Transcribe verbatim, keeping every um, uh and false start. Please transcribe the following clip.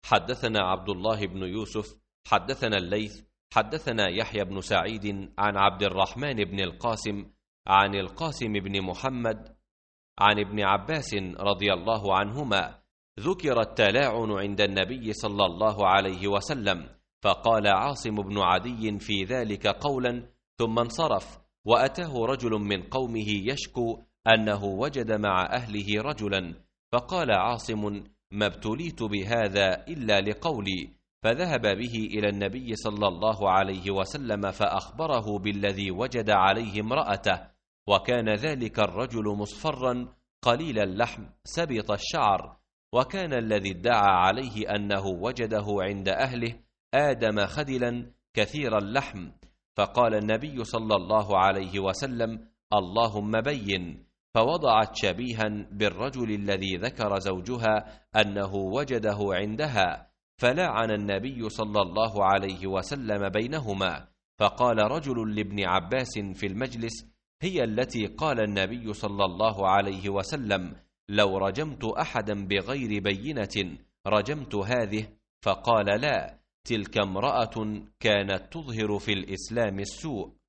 حدثنا عبد الله بن يوسف حدثنا الليث حدثنا يحيى بن سعيد عن عبد الرحمن بن القاسم عن القاسم بن محمد عن ابن عباس رضي الله عنهما ذكر التلاعن عند النبي صلى الله عليه وسلم، فقال عاصم بن عدي في ذلك قولا ثم انصرف، وأتاه رجل من قومه يشكو أنه وجد مع أهله رجلا، فقال عاصم: ما ابتليت بهذا إلا لقولي، فذهب به إلى النبي صلى الله عليه وسلم فأخبره بالذي وجد عليه امرأته، وكان ذلك الرجل مصفرا قليل اللحم سبط الشعر، وكان الذي ادعى عليه أنه وجده عند أهله آدم خدلا كثير اللحم، فقال النبي صلى الله عليه وسلم: اللهم بين، فوضعت شبيها بالرجل الذي ذكر زوجها أنه وجده عندها، فلاعن النبي صلى الله عليه وسلم بينهما، فقال رجل لابن عباس في المجلس: هي التي قال النبي صلى الله عليه وسلم: لو رجمت أحدا بغير بينة رجمت هذه، فقال: لا، تلك امرأة كانت تظهر في الإسلام السوء.